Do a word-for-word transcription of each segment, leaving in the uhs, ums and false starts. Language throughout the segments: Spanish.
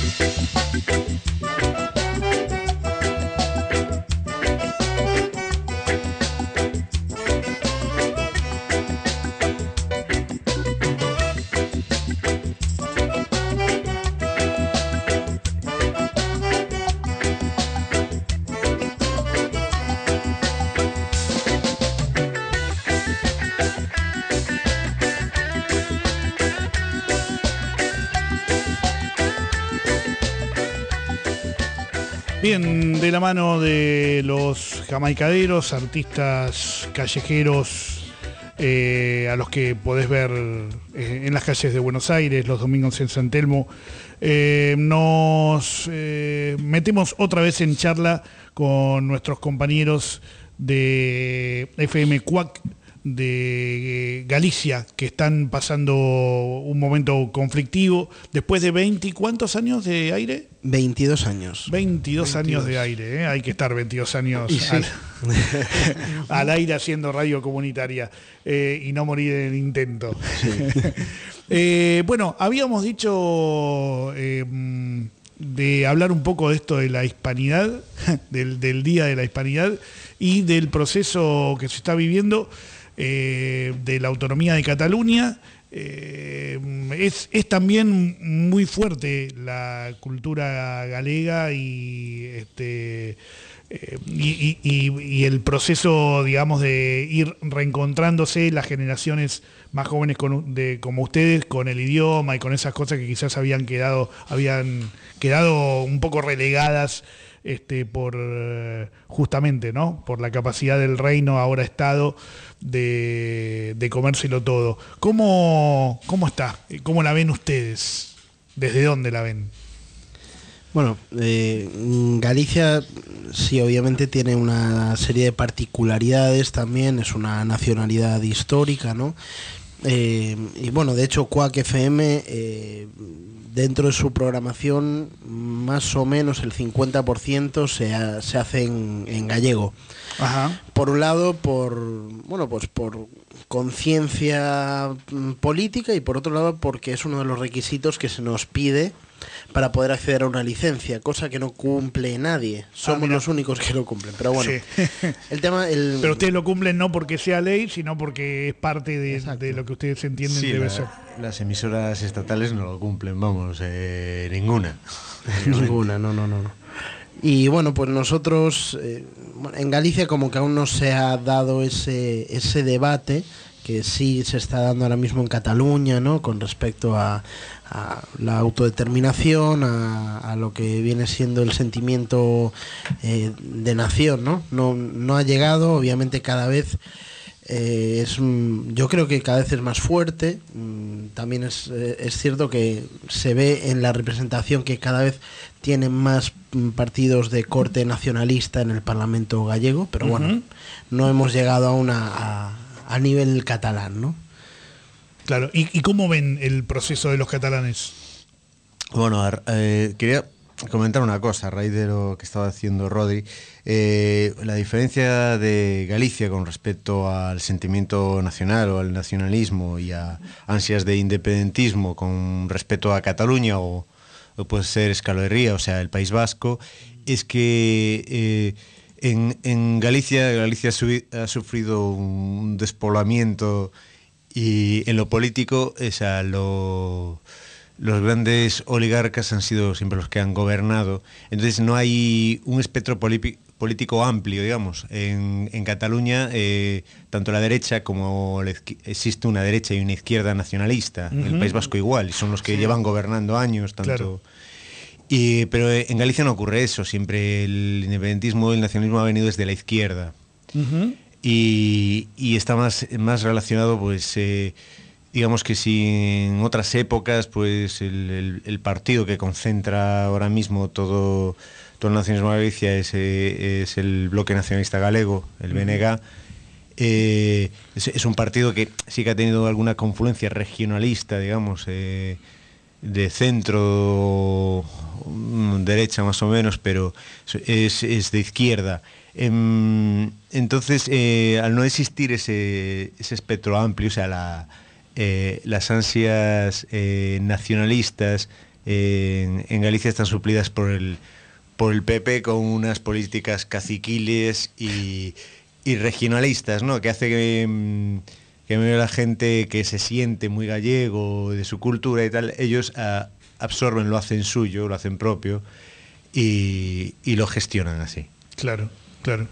Bien, de la mano de los jamaicaderos, artistas callejeros, eh, a los que podés ver eh, en las calles de Buenos Aires, los domingos en San Telmo, eh, nos eh, metemos otra vez en charla con nuestros compañeros de F M Cuac de Galicia, que están pasando un momento conflictivo después de veinte, ¿cuántos años de aire? veintidós años. veintidós años de aire, ¿eh? Hay que estar veintidós años sí. al, al aire haciendo radio comunitaria eh, y no morir en el intento. Sí. eh, bueno, habíamos dicho eh, de hablar un poco de esto de la hispanidad, del, del Día de la Hispanidad y del proceso que se está viviendo eh, de la autonomía de Cataluña. Eh, es, es también muy fuerte la cultura galega y este eh, y, y, y el proceso, digamos, de ir reencontrándose las generaciones más jóvenes con, de, como ustedes, con el idioma y con esas cosas que quizás habían quedado habían quedado un poco relegadas este por justamente, ¿no?, por la capacidad del reino, ahora Estado, de, de comérselo todo. ¿Cómo, cómo está? ¿Cómo la ven ustedes? ¿Desde dónde la ven? Bueno, eh, Galicia sí, obviamente tiene una serie de particularidades también, es una nacionalidad histórica, ¿no? Eh, y bueno, de hecho Cuac F M, eh, dentro de su programación, más o menos el cincuenta por ciento se, ha, se hace en, en gallego. Ajá. Por un lado, por bueno, pues por conciencia política, y por otro lado porque es uno de los requisitos que se nos pide para poder acceder a una licencia, cosa que no cumple nadie. Somos ah, los únicos que lo cumplen. Pero bueno, sí. el tema... El... Pero ustedes lo cumplen no porque sea ley, sino porque es parte de, de lo que ustedes entienden, sí, debe la, ser. Las emisoras estatales no lo cumplen, vamos, eh, ninguna. Ninguna, no, no, no. Y bueno, pues nosotros, eh, en Galicia como que aún no se ha dado ese, ese debate que sí se está dando ahora mismo en Cataluña, ¿no?, con respecto a, a la autodeterminación, a, a lo que viene siendo el sentimiento eh, de nación, ¿no? No, no ha llegado, obviamente cada vez eh, es, yo creo que cada vez es más fuerte. También es, es cierto que se ve en la representación que cada vez tienen más partidos de corte nacionalista en el Parlamento gallego, pero uh-huh. bueno, no hemos llegado aún a, a, a nivel catalán, ¿no? Claro, ¿y, y cómo ven el proceso de los catalanes? Bueno, eh, quería comentar una cosa a raíz de lo que estaba haciendo Rodri. Eh, la diferencia de Galicia con respecto al sentimiento nacional o al nacionalismo y a ansias de independentismo con respecto a Cataluña o, o puede ser Euskal Herria, o sea, el País Vasco, es que eh, en, en Galicia, Galicia ha sufrido un despoblamiento. Y en lo político, o sea, lo, los grandes oligarcas han sido siempre los que han gobernado. Entonces no hay un espectro político amplio, digamos. En, en Cataluña, eh, tanto la derecha como la, existe una derecha y una izquierda nacionalista. Uh-huh. En el País Vasco igual, y son los que sí. llevan gobernando años. Tanto. Claro. Y, pero en Galicia no ocurre eso. Siempre el independentismo y el nacionalismo ha venido desde la izquierda. Uh-huh. Y, y está más, más relacionado, pues, eh, digamos que si en otras épocas, pues, el, el, el partido que concentra ahora mismo todo, todo el nacionalismo de Galicia es, eh, es el Bloque Nacionalista Galego, el B N G. Eh, es, es un partido que sí que ha tenido alguna confluencia regionalista, digamos, eh, de centro, derecha más o menos, pero es, es de izquierda. Entonces, eh, al no existir ese, ese espectro amplio, o sea, la, eh, las ansias eh, nacionalistas eh, en, en Galicia están suplidas por el, por el P P con unas políticas caciquiles y, y regionalistas, ¿no? Que hace que, que la gente que se siente muy gallego, de su cultura y tal, ellos a, absorben, lo hacen suyo, lo hacen propio y, y lo gestionan así. Claro, claro.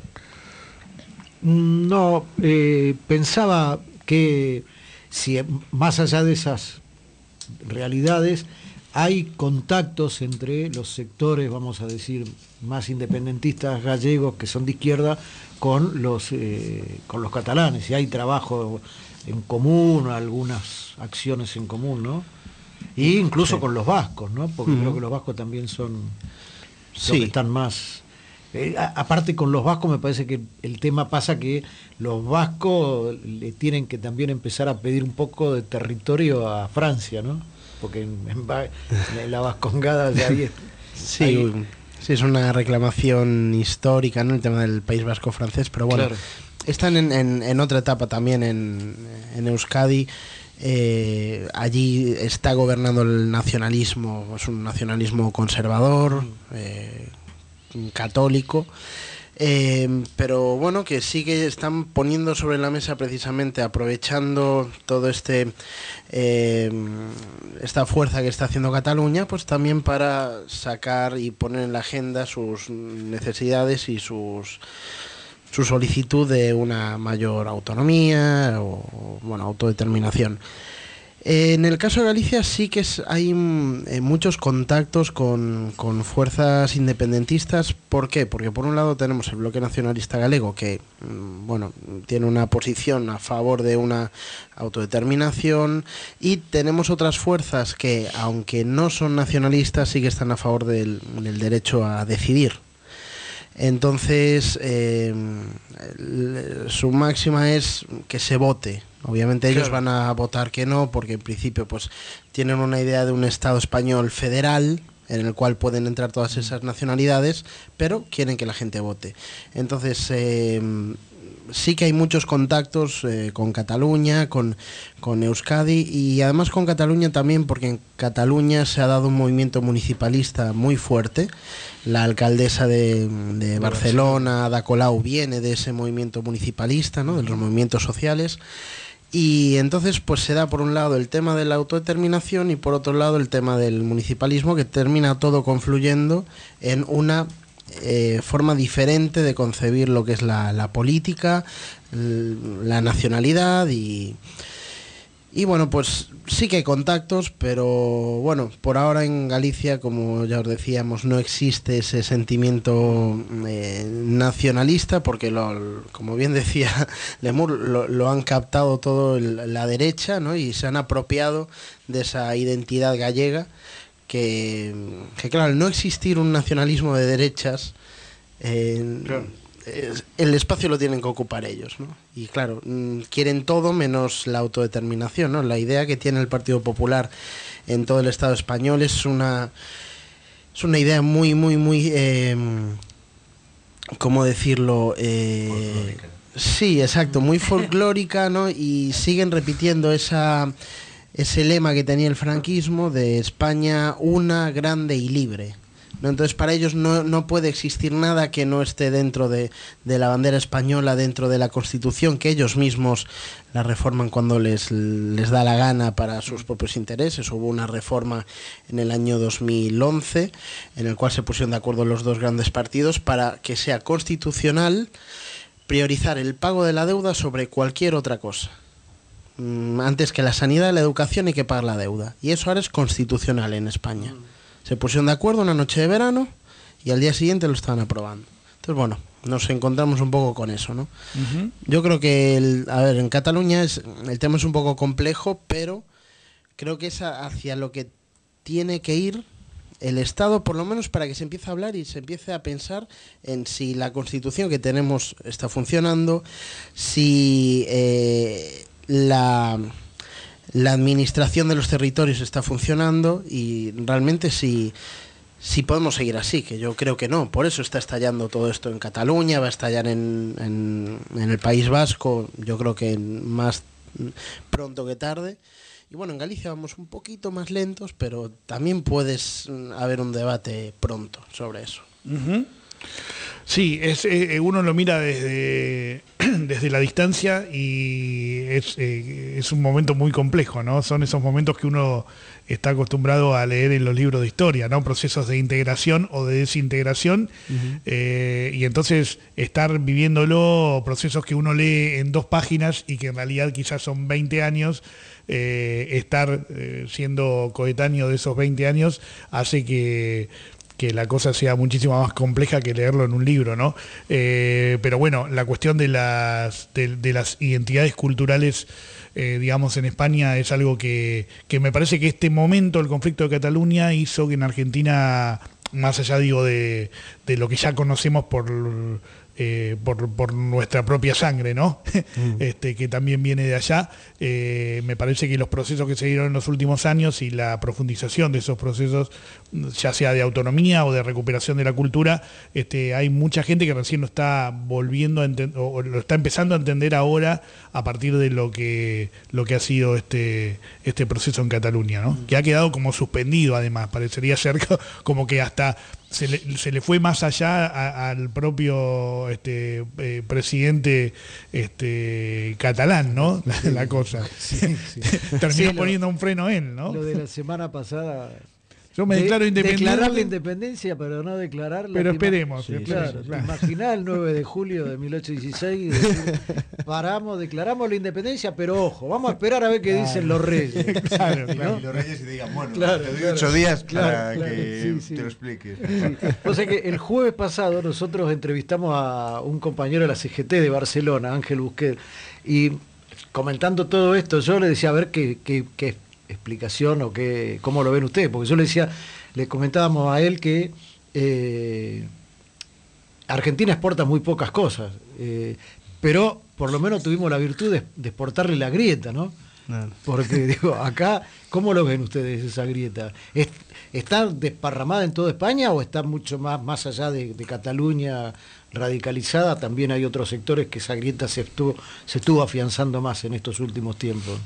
No, eh, pensaba que si más allá de esas realidades hay contactos entre los sectores, vamos a decir, más independentistas gallegos que son de izquierda con los eh, con los catalanes, y hay trabajo en común, algunas acciones en común, ¿no? Y incluso sí. con los vascos, ¿no? Porque mm. creo que los vascos también son, son sí. que están más... Eh, a, aparte con los vascos me parece que el tema pasa que los vascos le tienen que también empezar a pedir un poco de territorio a Francia, ¿no? Porque en, en, en la vascongada de ahí... Sí, ahí... sí, es una reclamación histórica, ¿no? El tema del País Vasco francés, pero bueno, claro. están en, en, en otra etapa también en, en Euskadi. Eh, allí está gobernando el nacionalismo, es un nacionalismo conservador, eh, católico, eh, pero bueno, que sí que están poniendo sobre la mesa, precisamente aprovechando todo este eh, esta fuerza que está haciendo Cataluña, pues también para sacar y poner en la agenda sus necesidades y sus su solicitud de una mayor autonomía o, bueno, autodeterminación. En el caso de Galicia sí que es, hay eh, muchos contactos con, con fuerzas independentistas. ¿Por qué? Porque por un lado tenemos el Bloque Nacionalista Galego, que bueno, tiene una posición a favor de una autodeterminación, y tenemos otras fuerzas que, aunque no son nacionalistas, sí que están a favor del, del derecho a decidir. Entonces, eh, su máxima es que se vote. Obviamente ellos claro. van a votar que no, porque en principio pues tienen una idea de un Estado español federal en el cual pueden entrar todas esas nacionalidades, pero quieren que la gente vote. Entonces, eh, sí que hay muchos contactos eh, con Cataluña, con, con Euskadi, y además con Cataluña también, porque en Cataluña se ha dado un movimiento municipalista muy fuerte. La alcaldesa de, de Barcelona, Ada Colau, viene de ese movimiento municipalista, ¿no? De los movimientos sociales. Y entonces pues se da por un lado el tema de la autodeterminación y por otro lado el tema del municipalismo, que termina todo confluyendo en una eh, forma diferente de concebir lo que es la, la política, la nacionalidad y... Y bueno, pues sí que hay contactos, pero bueno, por ahora en Galicia, como ya os decíamos, no existe ese sentimiento eh, nacionalista, porque lo, como bien decía Lemur, lo, lo han captado todo el, la derecha, ¿no? Y se han apropiado de esa identidad gallega, que, que claro, al no existir un nacionalismo de derechas, eh, claro. el espacio lo tienen que ocupar ellos, ¿no? Y claro, quieren todo menos la autodeterminación, ¿no? La idea que tiene el Partido Popular en todo el Estado español es una es una idea muy, muy, muy, eh, ¿cómo decirlo? Eh, sí, exacto, muy folclórica, ¿no? Y siguen repitiendo esa ese lema que tenía el franquismo de España una, grande y libre. ¿No? Entonces para ellos no, no puede existir nada que no esté dentro de, de la bandera española, dentro de la Constitución, que ellos mismos la reforman cuando les, les da la gana para sus propios intereses. Hubo una reforma en el año dos mil once en el cual se pusieron de acuerdo los dos grandes partidos para que sea constitucional priorizar el pago de la deuda sobre cualquier otra cosa. Antes que la sanidad, la educación, hay que pagar la deuda. Y eso ahora es constitucional en España. Se pusieron de acuerdo una noche de verano y al día siguiente lo estaban aprobando. Entonces, bueno, nos encontramos un poco con eso, ¿no? Uh-huh. Yo creo que, el, a ver, en Cataluña es, el tema es un poco complejo, pero creo que es hacia lo que tiene que ir el Estado, por lo menos para que se empiece a hablar y se empiece a pensar en si la Constitución que tenemos está funcionando, si eh, la... la administración de los territorios está funcionando y realmente si, si podemos seguir así, que yo creo que no. Por eso está estallando todo esto en Cataluña, va a estallar en, en, en el País Vasco, yo creo que más pronto que tarde. Y bueno, en Galicia vamos un poquito más lentos, pero también puedes haber un debate pronto sobre eso. Uh-huh. Sí, es, eh, uno lo mira desde, desde la distancia y es, eh, es un momento muy complejo, ¿no? Son esos momentos que uno está acostumbrado a leer en los libros de historia, ¿no? Procesos de integración o de desintegración, uh-huh. eh, y entonces estar viviéndolo, procesos que uno lee en dos páginas y que en realidad quizás son veinte años, eh, estar eh, siendo coetáneo de esos veinte años hace que... que la cosa sea muchísimo más compleja que leerlo en un libro, ¿no? Eh, pero bueno, la cuestión de las, de, de las identidades culturales, eh, digamos, en España es algo que, que me parece que este momento, el conflicto de Cataluña, hizo que en Argentina, más allá, digo, de, de lo que ya conocemos por... Eh, por, por nuestra propia sangre, ¿no? Mm. Este, que también viene de allá. Eh, me parece que los procesos que se dieron en los últimos años y la profundización de esos procesos, ya sea de autonomía o de recuperación de la cultura, este, hay mucha gente que recién lo está volviendo a entender, o lo está empezando a entender ahora a partir de lo que, lo que ha sido este, este proceso en Cataluña, ¿no? Mm. Que ha quedado como suspendido, además, parecería ser como que hasta... Se le, se le fue más allá a, al propio este, eh, presidente este, catalán, ¿no? La, sí, la cosa. Sí, sí. Terminó sí, poniendo lo, un freno él, ¿no? Lo de la semana pasada... Yo me declaro de, independiente. Declarar la independencia, pero no declarar la... Pero esperemos. Sí, claro, claro. Imaginá el nueve de julio de mil ochocientos dieciséis y decir, paramos, declaramos la independencia, pero ojo, vamos a esperar a ver qué claro. dicen los reyes. Claro, ¿no? Claro. Y los reyes y digan, bueno, claro, te doy claro, ocho días claro, para claro, que sí, sí. te lo expliques. Sí. O sea que el jueves pasado nosotros entrevistamos a un compañero de la C G T de Barcelona, Ángel Busquet, y comentando todo esto, yo le decía a ver qué... qué, qué explicación o qué, cómo lo ven ustedes, porque yo le decía, le comentábamos a él que eh, Argentina exporta muy pocas cosas, eh, pero por lo menos tuvimos la virtud de, de exportarle la grieta, ¿no? Claro. Porque digo, acá, ¿cómo lo ven ustedes esa grieta? ¿Es, ¿Está desparramada en toda España o está mucho más, más allá de, de Cataluña radicalizada? También hay otros sectores que esa grieta se estuvo, se estuvo afianzando más en estos últimos tiempos.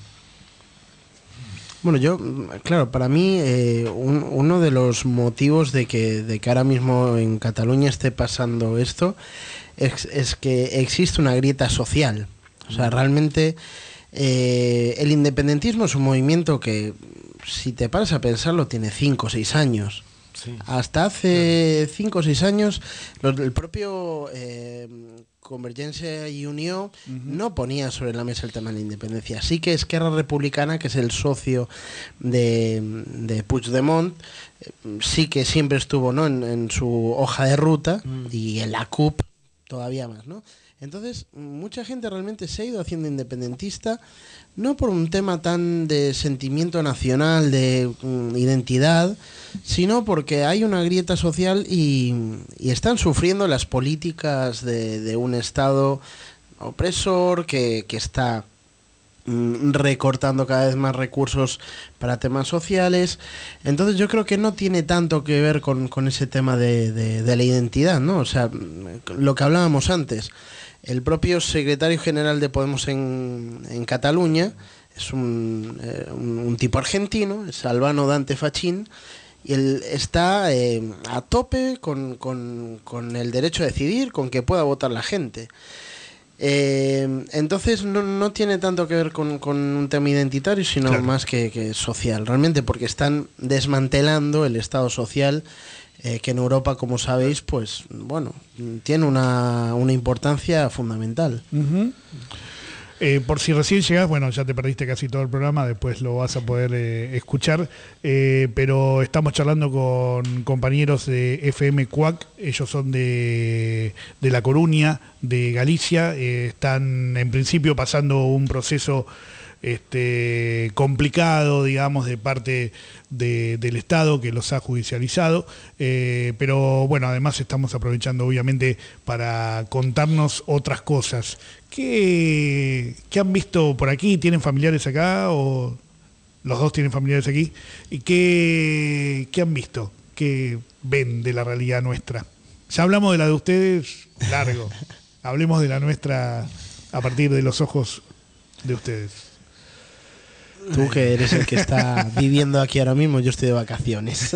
Bueno, yo, claro, para mí eh, un, uno de los motivos de que, de que ahora mismo en Cataluña esté pasando esto es, es que existe una grieta social. O sea, realmente eh, el independentismo es un movimiento que, si te paras a pensarlo, tiene cinco o seis años. Sí. Hasta hace cinco o seis años, los, el propio eh, Convergencia y Unió uh-huh. no ponía sobre la mesa el tema de la independencia. Sí que Esquerra Republicana, que es el socio de, de Puigdemont, eh, sí que siempre estuvo, ¿no?, en, en su hoja de ruta, uh-huh. y en la C U P todavía más, ¿no? Entonces, mucha gente realmente se ha ido haciendo independentista, no por un tema tan de sentimiento nacional, de um, identidad, sino porque hay una grieta social y, y están sufriendo las políticas de, de un Estado opresor que, que está um, recortando cada vez más recursos para temas sociales. Entonces yo creo que no tiene tanto que ver con, con ese tema de, de, de la identidad, ¿no? O sea, lo que hablábamos antes. El propio secretario general de Podemos en, en Cataluña es un, eh, un, un tipo argentino, es Albano Dante Fachín, y él está eh, a tope con, con, con el derecho a decidir, con que pueda votar la gente. Eh, entonces no, no tiene tanto que ver con, con un tema identitario, sino claro. más que, que social, realmente, porque están desmantelando el Estado social, Eh, que en Europa, como sabéis, pues bueno, tiene una, una importancia fundamental. Uh-huh. Eh, por si recién llegas, bueno, ya te perdiste casi todo el programa, después lo vas a poder eh, escuchar, eh, pero estamos charlando con compañeros de F M Cuac, ellos son de, de La Coruña, de Galicia, eh, están en principio pasando un proceso Este, complicado, digamos, de parte de, del Estado que los ha judicializado, eh, pero bueno, además estamos aprovechando obviamente para contarnos otras cosas. ¿Qué, qué han visto por aquí? ¿Tienen familiares acá o los dos tienen familiares aquí? ¿Y qué, qué han visto? ¿Qué ven de la realidad nuestra? Ya hablamos de la de ustedes largo, hablemos de la nuestra a partir de los ojos de ustedes. Tú que eres el que está viviendo aquí ahora mismo, yo estoy de vacaciones.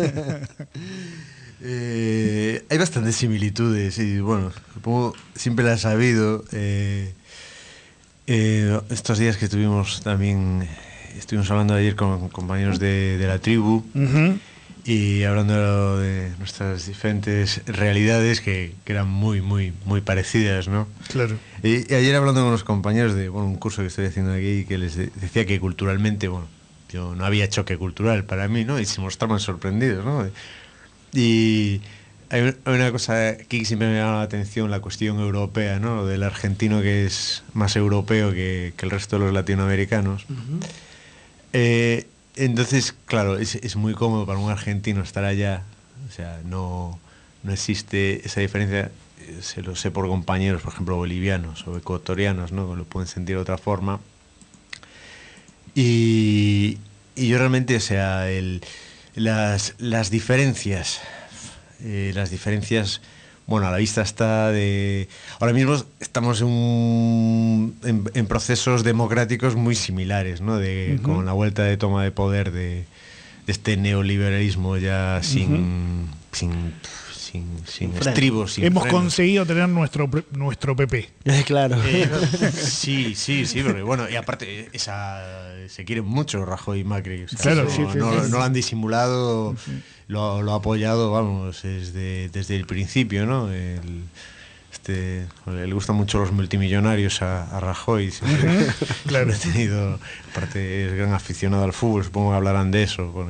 eh, hay bastantes similitudes y bueno, supongo siempre las ha habido. Eh, eh, estos días que estuvimos también, estuvimos hablando ayer con compañeros de, de la tribu. Uh-huh. Y hablando de nuestras diferentes realidades que, que eran muy, muy, muy parecidas, ¿no? Claro. Y, y ayer hablando con los compañeros de bueno, un curso que estoy haciendo aquí, que les de, decía que culturalmente, bueno, yo no había choque cultural para mí, ¿no? Y se mostraban sorprendidos, ¿no? Y hay una cosa que siempre me llama la atención, la cuestión europea, ¿no? Del argentino que es más europeo que, que el resto de los latinoamericanos. Uh-huh. Eh... Entonces, claro, es, es muy cómodo para un argentino estar allá, o sea, no, no existe esa diferencia, se lo sé por compañeros, por ejemplo, bolivianos o ecuatorianos, ¿no? Lo pueden sentir de otra forma. Y, y yo realmente, o sea, el, las, las diferencias, eh, las diferencias... Bueno, a la vista está de... Ahora mismo estamos en, un, en, en procesos democráticos muy similares, ¿no? De, uh-huh. Con la vuelta de toma de poder de, de este neoliberalismo ya sin, uh-huh. sin, sin, sin estribos. Sin Hemos frenos. Conseguido tener nuestro, nuestro P P. Eh, claro. Eh, sí, sí, sí, porque bueno, y aparte esa, se quieren mucho Rajoy y Macri. O sea, claro, no, sí, sí, no, sí. no lo han disimulado... Uh-huh. Lo, lo ha apoyado, vamos, desde, desde el principio, ¿no? El, este, le gustan mucho los multimillonarios a, a Rajoy. Siempre, claro. Ha tenido, aparte es gran aficionado al fútbol, supongo que hablarán de eso. Porque,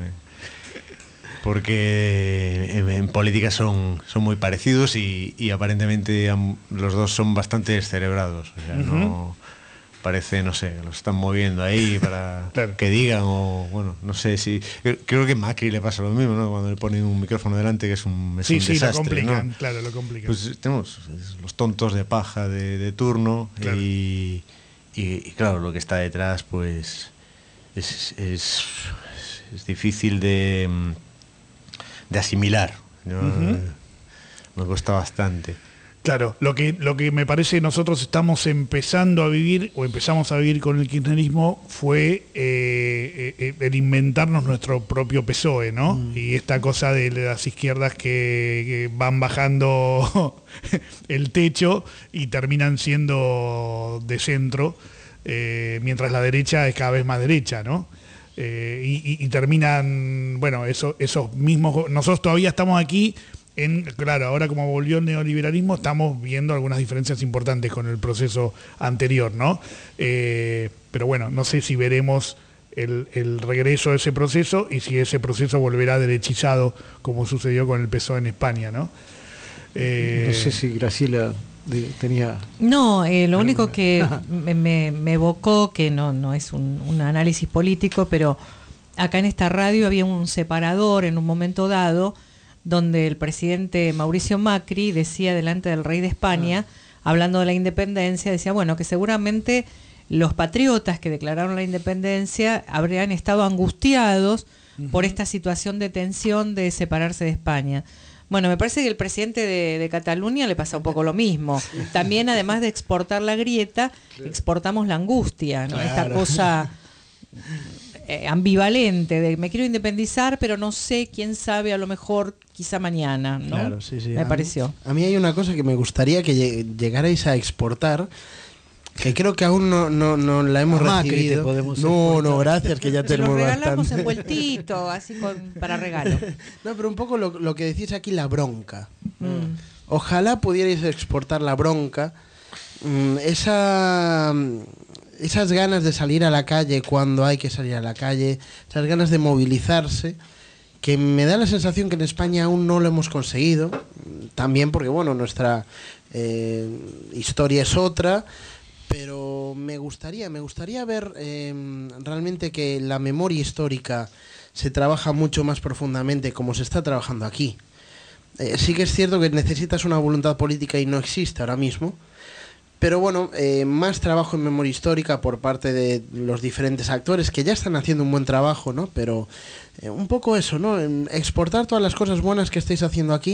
porque en, en política son, son muy parecidos y, y aparentemente los dos son bastante descerebrados. O sea, uh-huh. no... Parece, no sé, los están moviendo ahí para claro. que digan o, bueno, no sé si... Creo que a Macri le pasa lo mismo, ¿no? Cuando le ponen un micrófono delante que es un, es sí, un sí, desastre, lo complican, ¿no? Claro, lo complican. Pues tenemos los tontos de paja de, de turno claro. y, y, y claro, lo que está detrás, pues, es, es, es difícil de, de asimilar, ¿no? Uh-huh. Me cuesta bastante. Claro, lo que, lo que me parece nosotros estamos empezando a vivir, o empezamos a vivir con el kirchnerismo, fue eh, eh, el inventarnos nuestro propio P S O E, ¿no? Mm. Y esta cosa de las izquierdas que, que van bajando el techo y terminan siendo de centro, eh, mientras la derecha es cada vez más derecha, ¿no? Eh, y, y, y terminan, bueno, eso, esos mismos... Nosotros todavía estamos aquí... En, claro, ahora como volvió el neoliberalismo estamos viendo algunas diferencias importantes con el proceso anterior, ¿no? Eh, pero bueno, no sé si veremos el, el regreso de ese proceso y si ese proceso volverá derechizado como sucedió con el P S O E en España, ¿no? Eh, no sé si Graciela tenía... No, eh, lo único que me, me, me evocó, que no, no es un, un análisis político, pero acá en esta radio había un separador en un momento dado donde el presidente Mauricio Macri decía delante del rey de España, ah. hablando de la independencia, decía, bueno, que seguramente los patriotas que declararon la independencia habrían estado angustiados uh-huh. por esta situación de tensión de separarse de España. Bueno, me parece que el presidente de, de Cataluña le pasa un poco lo mismo. También, además de exportar la grieta, exportamos la angustia, ¿no? Claro. Esta cosa... Eh, ambivalente de me quiero independizar pero no sé, quién sabe, a lo mejor quizá mañana, ¿no? Claro, sí, sí. Me a pareció. Mí, a mí hay una cosa que me gustaría que llegarais a exportar, que creo que aún no, no, no la hemos ah, recibido. no, exportar. no, gracias, que ya se tenemos lo regalamos bastante. envueltito, así con, para regalo. No, pero un poco lo, lo que decís aquí, la bronca. Mm. Ojalá pudierais exportar la bronca, mm, esa... esas ganas de salir a la calle cuando hay que salir a la calle, esas ganas de movilizarse, que me da la sensación que en España aún no lo hemos conseguido, también porque, bueno, nuestra eh, historia es otra, pero me gustaría, me gustaría ver eh, realmente que la memoria histórica se trabaja mucho más profundamente como se está trabajando aquí. Eh, sí que es cierto que necesitas una voluntad política y no existe ahora mismo. Pero bueno, eh, más trabajo en memoria histórica por parte de los diferentes actores que ya están haciendo un buen trabajo, ¿no? Pero eh, un poco eso, ¿no? En exportar todas las cosas buenas que estáis haciendo aquí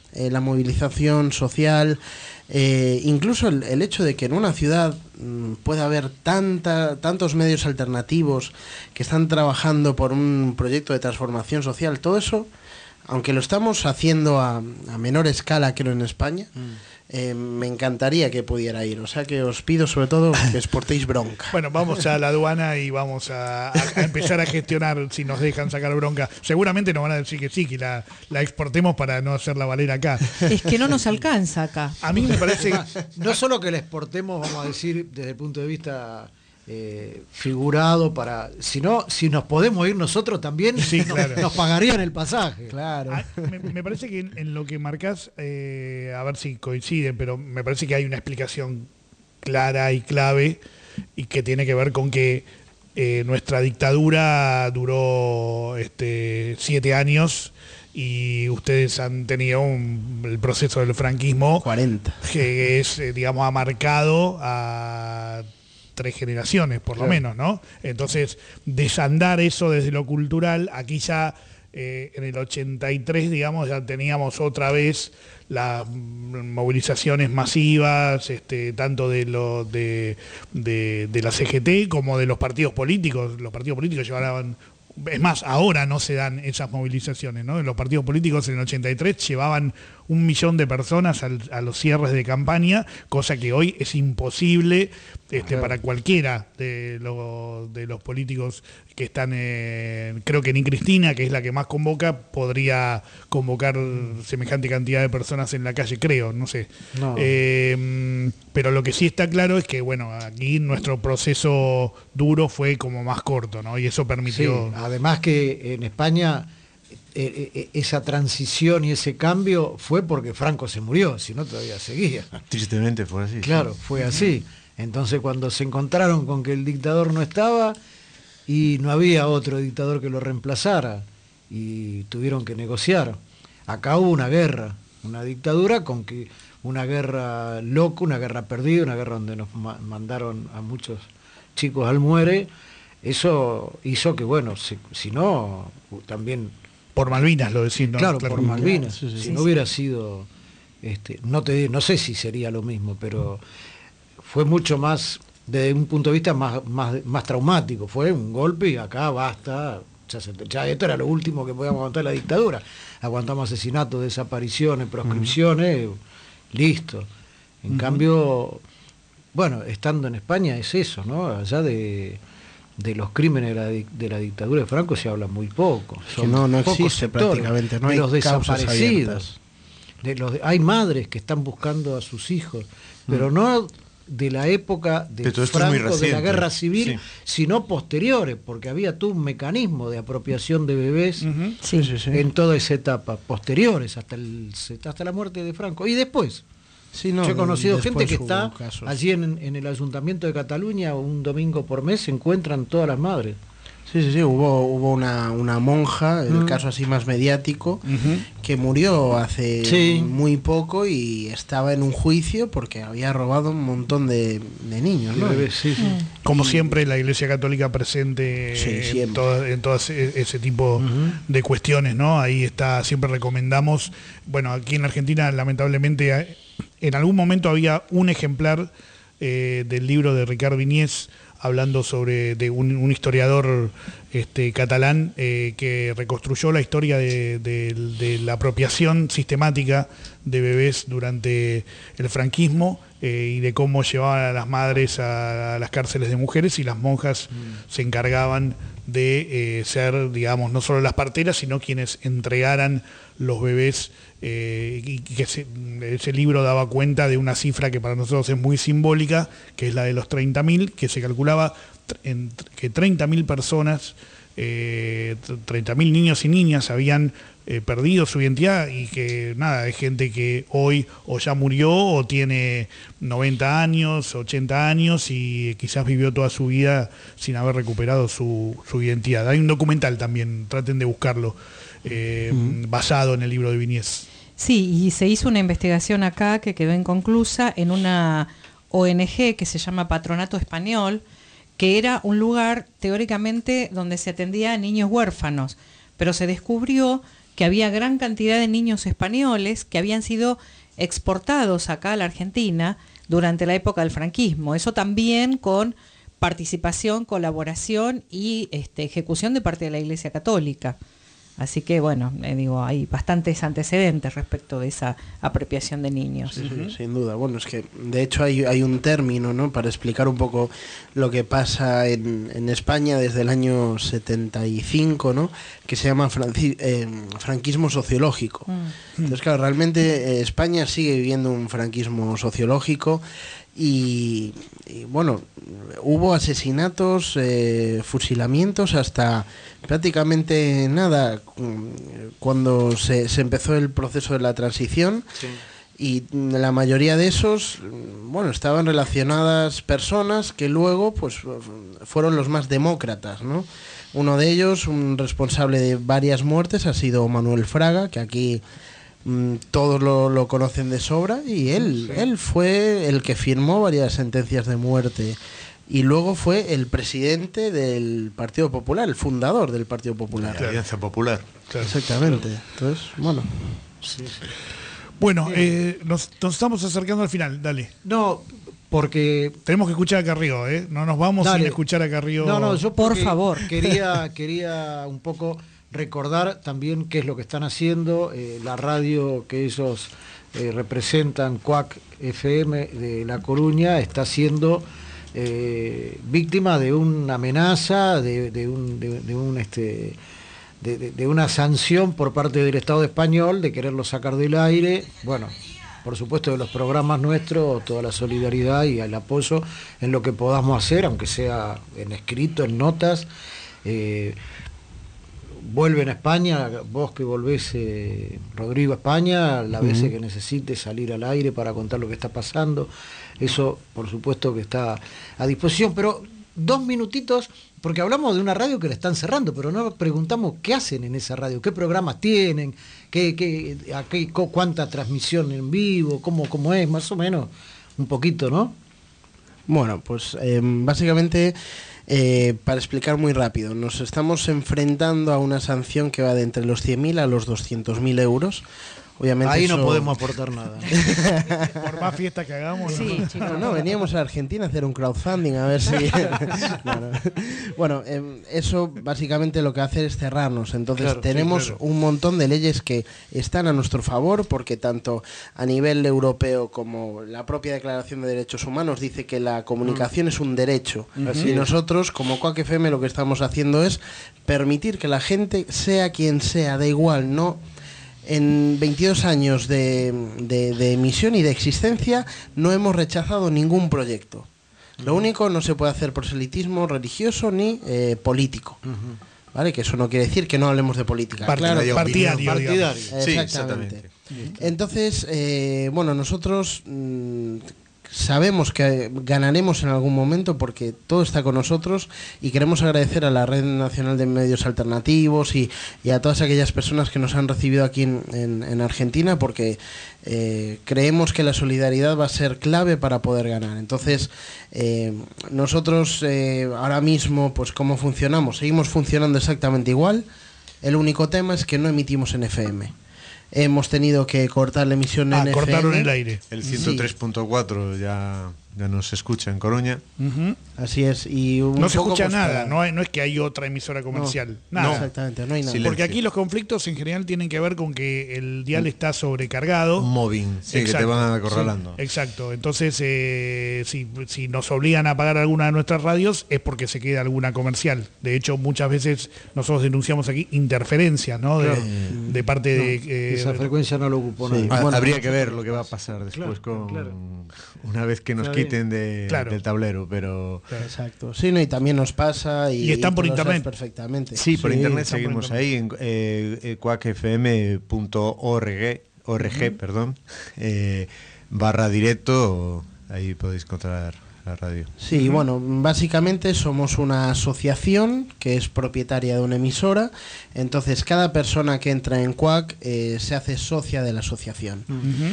eh, la movilización social, eh, incluso el, el hecho de que en una ciudad mmm, pueda haber tanta, tantos medios alternativos que están trabajando por un proyecto de transformación social, todo eso, aunque lo estamos haciendo a, a menor escala que en España, mm. Eh, me encantaría que pudiera ir, o sea que os pido sobre todo que exportéis bronca. Bueno, vamos a la aduana y vamos a, a, a empezar a gestionar si nos dejan sacar bronca. Seguramente nos van a decir que sí, que la, la exportemos para no hacerla valer acá. Es que no nos alcanza acá. A mí me parece... No solo que la exportemos, vamos a decir, desde el punto de vista... Eh, figurado para, si no, si nos podemos ir nosotros también, sí, claro. nos, nos pagarían el pasaje. Claro. Ah, me, me parece que en, en lo que marcas, eh, a ver si coinciden, pero me parece que hay una explicación clara y clave y que tiene que ver con que eh, nuestra dictadura duró este, siete años y ustedes han tenido un, el proceso del franquismo cuarenta, que es, eh, digamos, ha marcado a tres generaciones, por claro. lo menos, ¿no? Entonces, desandar eso desde lo cultural, aquí ya eh, en el ochenta y tres, digamos, ya teníamos otra vez las movilizaciones masivas, este, tanto de, lo, de, de, de la C G T como de los partidos políticos. Los partidos políticos llevaban... Es más, ahora no se dan esas movilizaciones, ¿no? Los partidos políticos en el ochenta y tres llevaban un millón de personas al, a los cierres de campaña, cosa que hoy es imposible este, claro. para cualquiera de, lo, de los políticos que están, eh, creo que ni Cristina, que es la que más convoca, podría convocar semejante cantidad de personas en la calle, creo, no sé. No. Eh, pero lo que sí está claro es que, bueno, aquí nuestro proceso duro fue como más corto, ¿no? Y eso permitió... Sí, además que en España... Eh, esa transición y ese cambio fue porque Franco se murió, si no todavía seguía. Tristemente fue así. Claro, sí. fue así. Entonces cuando se encontraron con que el dictador no estaba y no había otro dictador que lo reemplazara y tuvieron que negociar. Acá hubo una guerra, una dictadura con que una guerra loca, una guerra perdida, una guerra donde nos ma- mandaron a muchos chicos al muere. Eso hizo que, bueno, si, si no, también... Por Malvinas lo decís, ¿no? Claro, claro, por Malvinas. Sí, sí, si sí, no sí. hubiera sido, este, no te, no sé si sería lo mismo, pero fue mucho más, desde un punto de vista más, más, más traumático. Fue un golpe y acá basta. Ya, se, ya esto era lo último que podíamos aguantar la dictadura. Aguantamos asesinatos, desapariciones, proscripciones, uh-huh. listo. En uh-huh. cambio, bueno, estando en España es eso, ¿no? Allá de... de los crímenes de la, de la dictadura de Franco se habla muy poco. Son que no, no existe sectores, prácticamente, no de hay los desaparecidos. De los, hay madres que están buscando a sus hijos, mm. pero no de la época de Franco, de la guerra civil, sí. sino posteriores, porque había todo un mecanismo de apropiación de bebés uh-huh. sí, sí, sí. en toda esa etapa, posteriores, hasta, el, hasta la muerte de Franco. Y después... Sí, no, yo he conocido gente que está casos. allí en, en el Ayuntamiento de Cataluña un domingo por mes, se encuentran todas las madres. Sí, sí, sí, hubo, hubo una, una monja, el uh-huh. caso así más mediático, uh-huh. que murió hace sí. muy poco y estaba en un juicio porque había robado un montón de, de niños, ¿no? Sí, sí. Como y, siempre, la Iglesia Católica presente sí, en todo en todo ese tipo uh-huh. de cuestiones, ¿no? Ahí está, siempre recomendamos, bueno, aquí en Argentina lamentablemente en algún momento había un ejemplar eh, del libro de Ricard Viñés, hablando sobre de un, un historiador este, catalán eh, que reconstruyó la historia de, de, de la apropiación sistemática de bebés durante el franquismo eh, y de cómo llevaban a las madres a, a las cárceles de mujeres y las monjas mm. se encargaban de eh, ser, digamos, no solo las parteras, sino quienes entregaran los bebés, eh, y que se, ese libro daba cuenta de una cifra que para nosotros es muy simbólica, que es la de los treinta mil, que se calculaba en, que treinta mil personas, eh, treinta mil niños y niñas habían eh, perdido su identidad y que nada, hay gente que hoy o ya murió o tiene noventa años, ochenta años y quizás vivió toda su vida sin haber recuperado su, su identidad. Hay un documental también, traten de buscarlo. Eh, uh-huh. basado en el libro de Viñés. Sí, y se hizo una investigación acá que quedó inconclusa en una O N G que se llama Patronato Español, que era un lugar teóricamente donde se atendía a niños huérfanos, pero se descubrió que había gran cantidad de niños españoles que habían sido exportados acá a la Argentina durante la época del franquismo. Eso también con participación, colaboración y este, ejecución de parte de la Iglesia Católica. Así que, bueno, eh, digo, hay bastantes antecedentes respecto de esa apropiación de niños. Sí, sí, sin duda. Bueno, es que de hecho hay, hay un término, ¿no?, para explicar un poco lo que pasa en, en España desde el año setenta y cinco, ¿no?, que se llama franci, eh, franquismo sociológico. Mm. Entonces, claro, realmente eh, España sigue viviendo un franquismo sociológico. Y, y bueno, hubo asesinatos, eh, fusilamientos hasta prácticamente nada cuando se, se empezó el proceso de la transición. Sí. Y la mayoría de esos, bueno, estaban relacionadas personas que luego pues fueron los más demócratas, ¿no? Uno de ellos, un responsable de varias muertes, ha sido Manuel Fraga, que aquí todos lo, lo conocen de sobra, y él, sí. él fue el que firmó varias sentencias de muerte y luego fue el presidente del Partido Popular, el fundador del Partido Popular. La Alianza Popular. Claro. Exactamente. Entonces, bueno. Sí, sí. Bueno, eh, nos, nos estamos acercando al final, dale. No, porque... Tenemos que escuchar a Carrió, ¿eh? No nos vamos dale. sin escuchar a Carrió. No, no, yo por favor. Quería, quería un poco... recordar también qué es lo que están haciendo, eh, la radio que ellos eh, representan, Cuac F M de La Coruña, está siendo eh, víctima de una amenaza, de, de, un, de, de, un, este, de, de, de una sanción por parte del Estado español de quererlo sacar del aire. Bueno, por supuesto, de los programas nuestros, toda la solidaridad y el apoyo en lo que podamos hacer, aunque sea en escrito, en notas. Eh, Vuelven a España, vos que volvés, eh, Rodrigo, a España, las veces uh-huh. que necesites salir al aire para contar lo que está pasando. Eso, por supuesto, que está a disposición. Pero dos minutitos, porque hablamos de una radio que la están cerrando, pero no preguntamos qué hacen en esa radio, qué programas tienen, qué, qué, a qué, cuánta transmisión en vivo, cómo, cómo es, más o menos, un poquito, ¿no? Bueno, pues eh, básicamente... Eh, para explicar muy rápido, nos estamos enfrentando a una sanción que va de entre los cien mil a los doscientos mil euros. Obviamente ahí eso... no podemos aportar nada. Por más fiesta que hagamos. Sí, ¿no? Chicos, no, no, veníamos a Argentina a hacer un crowdfunding, a ver si... no, no. Bueno, eh, eso básicamente lo que hace es cerrarnos. Entonces claro, tenemos sí, claro. un montón de leyes que están a nuestro favor, porque tanto a nivel europeo como la propia Declaración de Derechos Humanos dice que la comunicación mm. es un derecho. Uh-huh. Y nosotros, como Cuac F M, lo que estamos haciendo es permitir que la gente, sea quien sea, da igual, no... En veintidós años de, de, de emisión y de existencia no hemos rechazado ningún proyecto. Lo único, no se puede hacer proselitismo religioso ni eh, político. Uh-huh. ¿Vale? Que eso no quiere decir que no hablemos de política. Part- claro, partidario. partidario. Sí, exactamente. Entonces, eh, bueno, nosotros... Mmm, sabemos que ganaremos en algún momento porque todo está con nosotros, y queremos agradecer a la Red Nacional de Medios Alternativos y, y a todas aquellas personas que nos han recibido aquí en, en, en Argentina, porque eh, creemos que la solidaridad va a ser clave para poder ganar. Entonces, eh, nosotros eh, ahora mismo, pues ¿cómo funcionamos? Seguimos funcionando exactamente igual. El único tema es que no emitimos en F M. Hemos tenido que cortar la emisión ah, en F M. Cortaron el aire. El ciento tres punto cuatro sí. ya, ya no se escucha en Coruña. Uh-huh. Así es. Y un no se poco escucha pues, nada, para... no, hay, no es que hay otra emisora comercial. No, nada. No, exactamente, no hay nada. Silencio. Porque aquí los conflictos en general tienen que ver con que el dial está sobrecargado. Un mobbing, sí, exacto, que te van acorralando. Sí, exacto. Entonces, eh, si, si nos obligan a pagar alguna de nuestras radios es porque se queda alguna comercial. De hecho, muchas veces nosotros denunciamos aquí interferencias, ¿no? De, claro. de parte no, de... Eh, esa frecuencia no lo ocupó sí. nadie. Bueno, habría que ver lo que va a pasar después claro, con claro. una vez que nos Está quiten de, claro. del tablero, pero... Claro. Exacto. Sí, no, y también nos pasa... Y, y están y por internet. Perfectamente. Sí, por sí, internet seguimos por internet. ahí en eh, cuac f m punto org, uh-huh. perdón, eh, barra directo, ahí podéis encontrar la radio. Sí, uh-huh. bueno, básicamente somos una asociación que es propietaria de una emisora, entonces cada persona que entra en Cuac eh, se hace socia de la asociación. Uh-huh.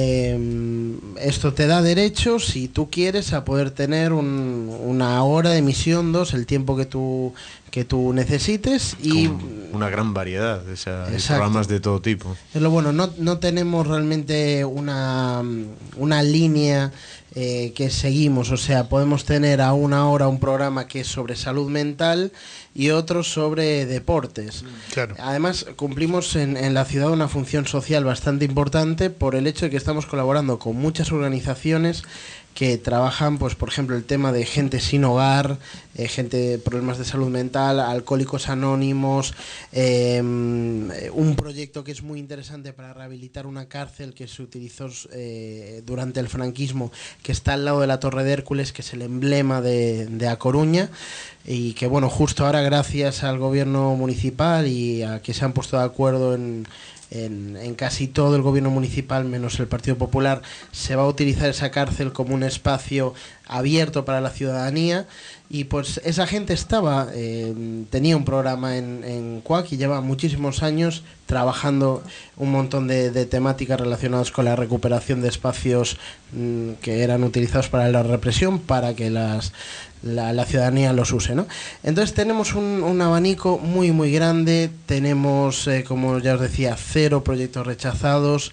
Eh, esto te da derecho, si tú quieres, a poder tener un, una hora de emisión, dos, el tiempo que tú que tú necesites y con una gran variedad, o sea, hay Exacto. programas de todo tipo. Es lo bueno, no, no tenemos realmente una, una línea eh, que seguimos, o sea, podemos tener a una hora un programa que es sobre salud mental y otro sobre deportes. Claro. Además, cumplimos en, en la ciudad una función social bastante importante por el hecho de que estamos colaborando con muchas organizaciones que trabajan, pues por ejemplo, el tema de gente sin hogar, eh, gente problemas de salud mental, alcohólicos anónimos, eh, un proyecto que es muy interesante para rehabilitar una cárcel que se utilizó eh, durante el franquismo, que está al lado de la Torre de Hércules, que es el emblema de, de A Coruña, y que bueno, justo ahora gracias al gobierno municipal y a que se han puesto de acuerdo en En, en casi todo el gobierno municipal, menos el Partido Popular, se va a utilizar esa cárcel como un espacio abierto para la ciudadanía. Y pues esa gente estaba, eh, tenía un programa en, en Cuac y lleva muchísimos años trabajando un montón de, de temáticas relacionadas con la recuperación de espacios mmm, que eran utilizados para la represión, para que las, la, la ciudadanía los use, ¿no? Entonces tenemos un, un abanico muy muy grande, tenemos, eh, como ya os decía, cero proyectos rechazados.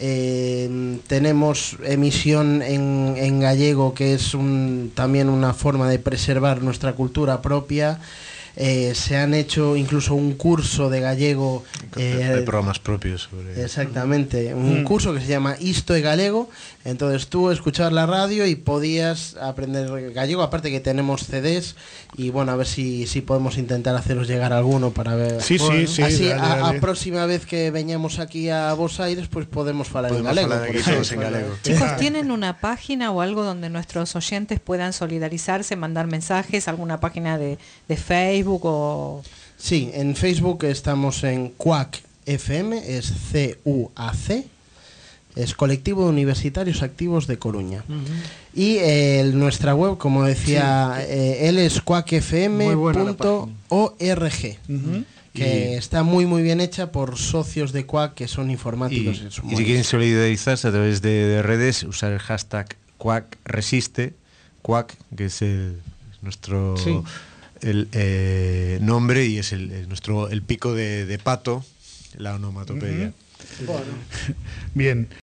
Eh, tenemos emisión en, en gallego, que es un, también una forma de preservar nuestra cultura propia. Eh, se han hecho incluso un curso de gallego. Eh, Hay programas propios sobre... Exactamente, un mm. curso que se llama Isto e Galego. Entonces tú escuchabas la radio y podías aprender gallego, aparte que tenemos C Ds y bueno, a ver si, si podemos intentar haceros llegar alguno para ver. Sí, bueno, sí, sí. Así dale, a, dale. a próxima vez que veñamos aquí a Bos Aires, pues podemos falar en Podemos galego. falar aquí por todos en galego. Chicos, ¿tienen una página o algo donde nuestros oyentes puedan solidarizarse, mandar mensajes, alguna página de, de Facebook o...? Sí, en Facebook estamos en Cuac F M, es C U A C, es Colectivo de Universitarios Activos de Coruña. Uh-huh. Y eh, nuestra web, como decía, sí. eh, él es cuac f m punto org. Uh-huh. Que y está muy muy bien hecha por socios de Cuac que son informáticos. Y, y si quieren solidarizarse a través de, de redes, usar el hashtag Cuac Resiste, Cuac, que es el, nuestro sí. el, eh, nombre y es el, el nuestro el pico de, de pato, la onomatopeya. Uh-huh. Bueno. Bien.